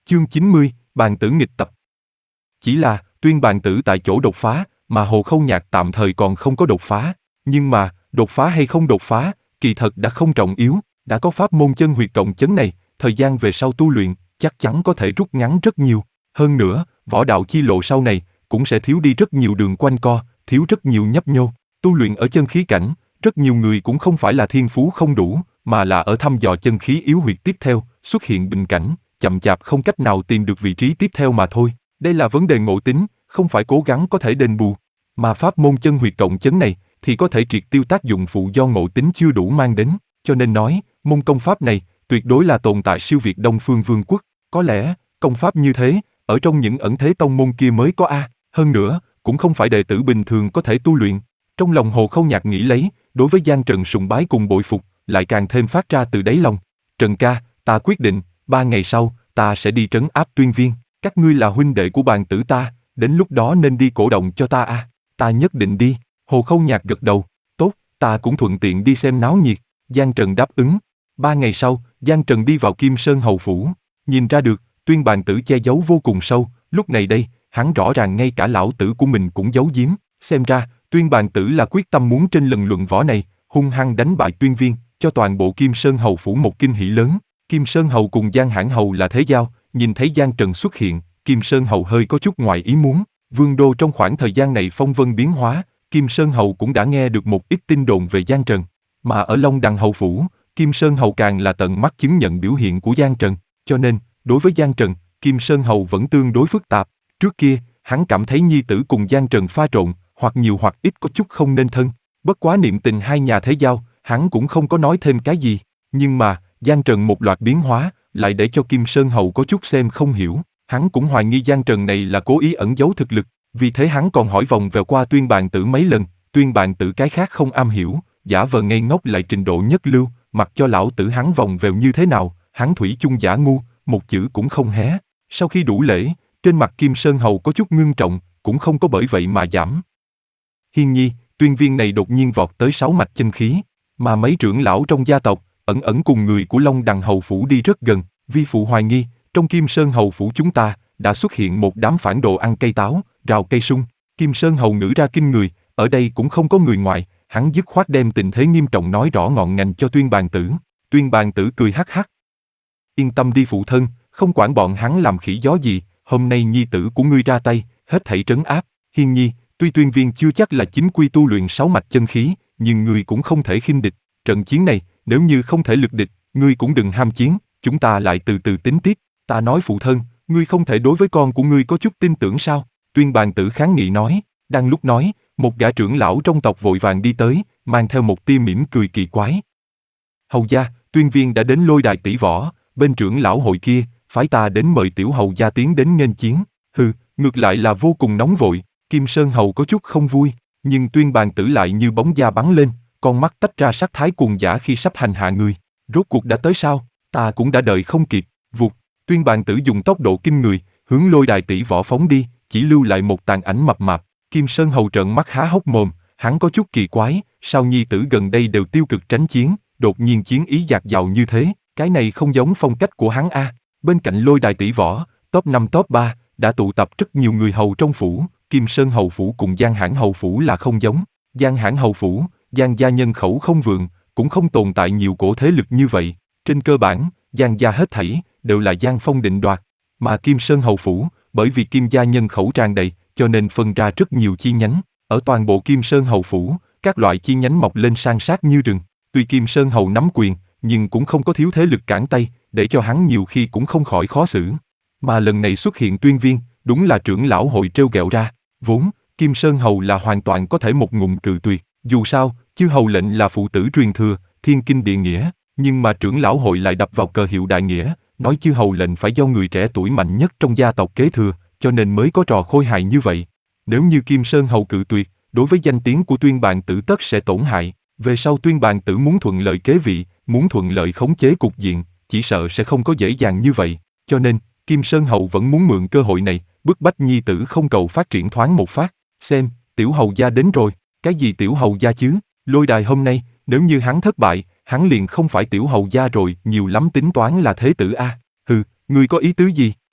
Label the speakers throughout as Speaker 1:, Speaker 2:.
Speaker 1: Chương 90, bàn tử nghịch tập. Chỉ là, Tuyên bàn tử tại chỗ đột phá, mà Hồ Khâu Nhạc tạm thời còn không có đột phá. Nhưng mà, đột phá hay không đột phá, kỳ thật đã không trọng yếu, đã có pháp môn chân huyệt cộng chấn này, thời gian về sau tu luyện, chắc chắn có thể rút ngắn rất nhiều. Hơn nữa, võ đạo chi lộ sau này, cũng sẽ thiếu đi rất nhiều đường quanh co, thiếu rất nhiều nhấp nhô. Tu luyện ở chân khí cảnh, rất nhiều người cũng không phải là thiên phú không đủ, mà là ở thăm dò chân khí yếu huyệt tiếp theo, xuất hiện bình cảnh, chậm chạp không cách nào tìm được vị trí tiếp theo mà thôi. Đây là vấn đề ngộ tính, không phải cố gắng có thể đền bù. Mà pháp môn chân huyệt cộng chấn này, thì có thể triệt tiêu tác dụng phụ do ngộ tính chưa đủ mang đến. Cho nên nói, môn công pháp này, tuyệt đối là tồn tại siêu việt Đông Phương Vương quốc. Có lẽ, công pháp như thế, ở trong những ẩn thế tông môn kia mới có a. Hơn nữa, cũng không phải đệ tử bình thường có thể tu luyện. Trong lòng Hồ Khâu Nhạc nghĩ lấy, đối với Giang Trần sùng bái cùng bội phục, lại càng thêm phát ra từ đáy lòng. Trần ca, ta quyết định, 3 ngày sau, ta sẽ đi trấn áp Tuyên Viên. Các ngươi là huynh đệ của bàn tử ta, đến lúc đó nên đi cổ động cho ta a. Ta nhất định đi. Hồ Khâu Nhạc gật đầu. Tốt, ta cũng thuận tiện đi xem náo nhiệt. Giang Trần đáp ứng. 3 ngày sau, Giang Trần đi vào Kim Sơn Hầu Phủ. Nhìn ra được, Tuyên bàn tử che giấu vô cùng sâu. Lúc này đây, hắn rõ ràng ngay cả lão tử của mình cũng giấu giếm. Xem ra, Tuyên bàn tử là quyết tâm muốn trên lần luận võ này, hung hăng đánh bại Tuyên Viên, cho toàn bộ Kim Sơn Hầu Phủ một kinh hỉ lớn. Kim Sơn Hầu cùng Giang Hãn Hầu là thế giao, nhìn thấy Giang Trần xuất hiện, Kim Sơn Hầu hơi có chút ngoài ý muốn. Vương đô trong khoảng thời gian này phong vân biến hóa, Kim Sơn Hầu cũng đã nghe được một ít tin đồn về Giang Trần. Mà ở Long Đằng Hầu Phủ, Kim Sơn Hầu càng là tận mắt chứng nhận biểu hiện của Giang Trần. Cho nên, đối với Giang Trần, Kim Sơn Hầu vẫn tương đối phức tạp. Trước kia, hắn cảm thấy nhi tử cùng Giang Trần pha trộn, hoặc nhiều hoặc ít có chút không nên thân. Bất quá niệm tình hai nhà thế giao, hắn cũng không có nói thêm cái gì. Nhưng mà, Giang Trần một loạt biến hóa, lại để cho Kim Sơn Hầu có chút xem không hiểu. Hắn cũng hoài nghi Giang Trần này là cố ý ẩn giấu thực lực. Vì thế hắn còn hỏi vòng vèo qua Tuyên bàn tử mấy lần. Tuyên bàn tử cái khác không am hiểu, giả vờ ngây ngốc lại trình độ nhất lưu, mặc cho lão tử hắn vòng vèo như thế nào, hắn thủy chung giả ngu, một chữ cũng không hé. Sau khi đủ lễ, trên mặt Kim Sơn Hầu có chút ngưng trọng, cũng không có bởi vậy mà giảm. Hiên nhi, Tuyên Viên này đột nhiên vọt tới 6 mạch chân khí, mà mấy trưởng lão trong gia tộc, ẩn ẩn cùng người của Long Đằng Hầu Phủ đi rất gần. Vi phụ hoài nghi, trong Kim Sơn Hầu Phủ chúng ta, đã xuất hiện một đám phản đồ ăn cây táo, rào cây sung. Kim Sơn Hầu ngữ ra kinh người, ở đây cũng không có người ngoài, hắn dứt khoát đem tình thế nghiêm trọng nói rõ ngọn ngành cho Tuyên bàn tử. Tuyên bàn tử cười hắc hắc. Yên tâm đi phụ thân, không quản bọn hắn làm khỉ gió gì, hôm nay nhi tử của ngươi ra tay, hết thảy trấn áp. Hiên nhi, tuy Tuyên Viên chưa chắc là chính quy tu luyện 6 mạch chân khí, nhưng ngươi cũng không thể khinh địch. Trận chiến này, nếu như không thể lực địch, ngươi cũng đừng ham chiến, chúng ta lại từ từ tính tiếp. Ta nói phụ thân, ngươi không thể đối với con của ngươi có chút tin tưởng sao? Tuyên bàn tử kháng nghị nói. Đang lúc nói, một gã trưởng lão trong tộc vội vàng đi tới, mang theo một tia mỉm cười kỳ quái. Hầu gia, Tuyên Viên đã đến lôi đài tỷ võ, bên trưởng lão hội kia, phái ta đến mời tiểu hầu gia tiến đến nghênh chiến. Hừ, ngược lại là vô cùng nóng vội. Kim Sơn Hầu có chút không vui, nhưng Tuyên bàn tử lại như bóng da bắn lên, con mắt tách ra sắc thái cuồng dã khi sắp hành hạ người. Rốt cuộc đã tới sao? Ta cũng đã đợi không kịp. Vụt, Tuyên bàn tử dùng tốc độ kinh người, hướng lôi đài tỷ võ phóng đi, chỉ lưu lại một tàn ảnh mập mạp. Kim Sơn Hầu trợn mắt há hốc mồm, hắn có chút kỳ quái, sao nhi tử gần đây đều tiêu cực tránh chiến, đột nhiên chiến ý dạt dào như thế, cái này không giống phong cách của hắn a. Bên cạnh lôi đài tỷ võ, top 5 top 3, đã tụ tập rất nhiều người hầu trong phủ, Kim Sơn Hầu Phủ cùng Giang Hãn Hầu Phủ là không giống. Giang Hãn Hầu Phủ, Giang gia nhân khẩu không vượng, cũng không tồn tại nhiều cổ thế lực như vậy. Trên cơ bản, Giang gia hết thảy, đều là Giang Phong định đoạt. Mà Kim Sơn Hầu Phủ, bởi vì Kim gia nhân khẩu tràn đầy, cho nên phân ra rất nhiều chi nhánh. Ở toàn bộ Kim Sơn Hầu Phủ, các loại chi nhánh mọc lên san sát như rừng. Tuy Kim Sơn Hầu nắm quyền, nhưng cũng không có thiếu thế lực cản tay, để cho hắn nhiều khi cũng không khỏi khó xử. Mà lần này xuất hiện Tuyên Viên, đúng là trưởng lão hội trêu ghẹo ra. Vốn, Kim Sơn Hầu là hoàn toàn có thể một ngụm cự tuyệt. Dù sao, chư hầu lệnh là phụ tử truyền thừa, thiên kinh địa nghĩa, nhưng mà trưởng lão hội lại đập vào cờ hiệu đại nghĩa, nói chư hầu lệnh phải do người trẻ tuổi mạnh nhất trong gia tộc kế thừa, cho nên mới có trò khôi hài như vậy. Nếu như Kim Sơn Hầu cự tuyệt, đối với danh tiếng của Tuyên bàn tử tất sẽ tổn hại. Về sau Tuyên bàn tử muốn thuận lợi kế vị, muốn thuận lợi khống chế cục diện, chỉ sợ sẽ không có dễ dàng như vậy. Cho nên, Kim Sơn Hầu vẫn muốn mượn cơ hội này, bức bách nhi tử không cầu phát triển thoáng một phát. Xem, tiểu hầu gia đến rồi. Cái gì tiểu hầu gia chứ? Lôi đài hôm nay, nếu như hắn thất bại, hắn liền không phải tiểu hầu gia rồi, nhiều lắm tính toán là thế tử a. Hừ, ngươi có ý tứ gì?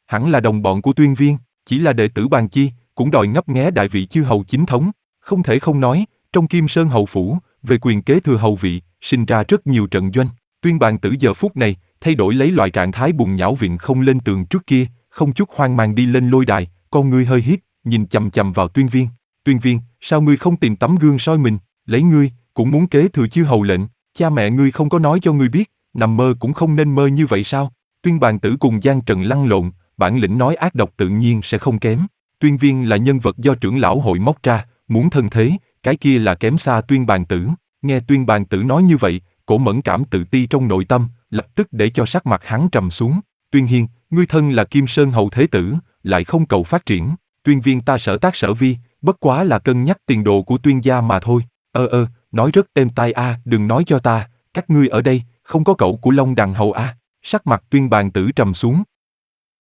Speaker 1: hẳn là đồng bọn của Tuyên Viên, chỉ là đệ tử Bàn Chi, cũng đòi ngấp nghé đại vị chư hầu chính thống. Không thể không nói, trong Kim Sơn hầu phủ, về quyền kế thừa hầu vị, sinh ra rất nhiều trận doanh. Tuyên Bàn Tử giờ phút này, thay đổi lấy loại trạng thái bùn nhão viện không lên tường trước kia, không chút hoang mang đi lên lôi đài, con ngươi hơi híp, nhìn chằm chằm vào Tuyên Viên. Tuyên Viên, sao ngươi không tìm tấm gương soi mình, lấy ngươi, cũng muốn kế thừa chư hầu lệnh, cha mẹ ngươi không có nói cho ngươi biết, nằm mơ cũng không nên mơ như vậy sao? Tuyên Bàn Tử cùng Giang Trần lăn lộn, bản lĩnh nói ác độc tự nhiên sẽ không kém. Tuyên Viên là nhân vật do trưởng lão hội móc ra, muốn thân thế, cái kia là kém xa Tuyên Bàn Tử. Nghe Tuyên Bàn Tử nói như vậy, Cổ Mẫn cảm tự ti trong nội tâm, lập tức để cho sắc mặt hắn trầm xuống. Tuyên Hiên, ngươi thân là Kim Sơn hầu thế tử, lại không cầu phát triển. Tuyên Viên ta sở tác sở vi, bất quá là cân nhắc tiền đồ của Tuyên gia mà thôi. Nói rất êm tai a, đừng nói cho ta, các ngươi ở đây, không có cậu của Long Đằng hầu a. Sắc mặt Tuyên Bàn Tử trầm xuống,